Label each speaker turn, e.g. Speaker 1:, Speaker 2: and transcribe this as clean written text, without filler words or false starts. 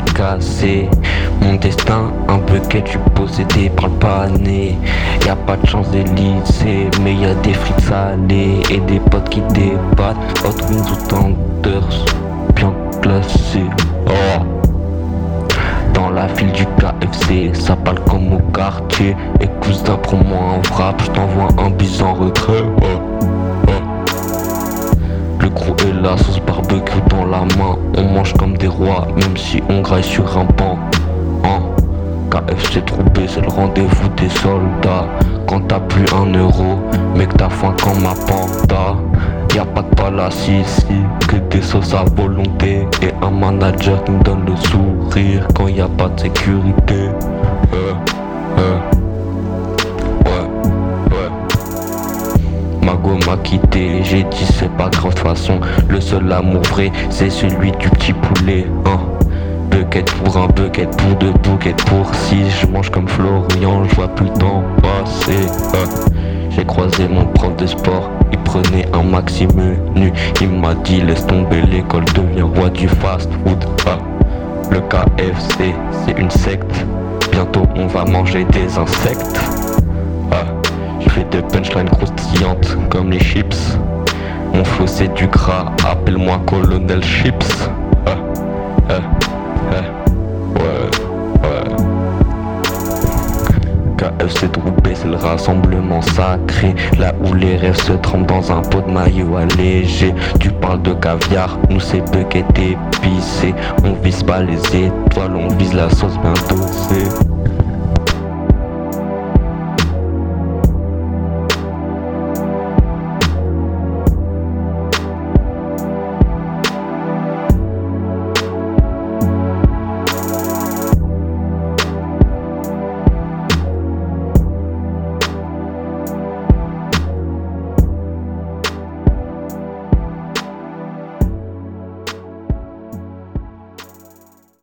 Speaker 1: cassé. Mon destin, un bucket, tu possédé par le pané. Y'a pas de chance d'Élysée, mais y'a des frites salées et des potes qui débattent. Hot Wings ou Tenders, bien classé. Oh. Dans la file du KFC, ça parle comme au quartier. Et cousin, prends-moi un frappe, je t'envoie un bis en retrait. Le crew est la sauce barbecue dans la main. On mange comme des rois, même si on graille sur un banc. KFC troubé, c'est le rendez-vous des soldats. Quand t'as plus €1, mec t'as faim comme ma panda. Y'a pas de palace ici, que des sauces à volonté. Et un manager qui me donne le sourire quand y'a pas de sécurité. Mago m'a quitté, j'ai dit c'est pas grave de façon. Le seul amour vrai, c'est celui du petit poulet. Bucket pour un bucket, pour deux buckets, pour six. Je mange comme Florian, je vois plus le temps passer. J'ai croisé mon prof de sport, il prenait un maxi menu. Il m'a dit laisse tomber l'école, deviens roi du fast food. Le KFC, c'est une secte. Bientôt on va manger des insectes. Je fais des punchlines croustillantes comme les chips. Mon flow c'est du gras, appelle-moi Colonel Chips. KFC Troubé, c'est le rassemblement sacré. Là où les rêves se trempent dans un pot de maillot allégé. Tu parles de caviar, nous c'est bucket épicé. On vise pas les étoiles, on vise la sauce bien dosée.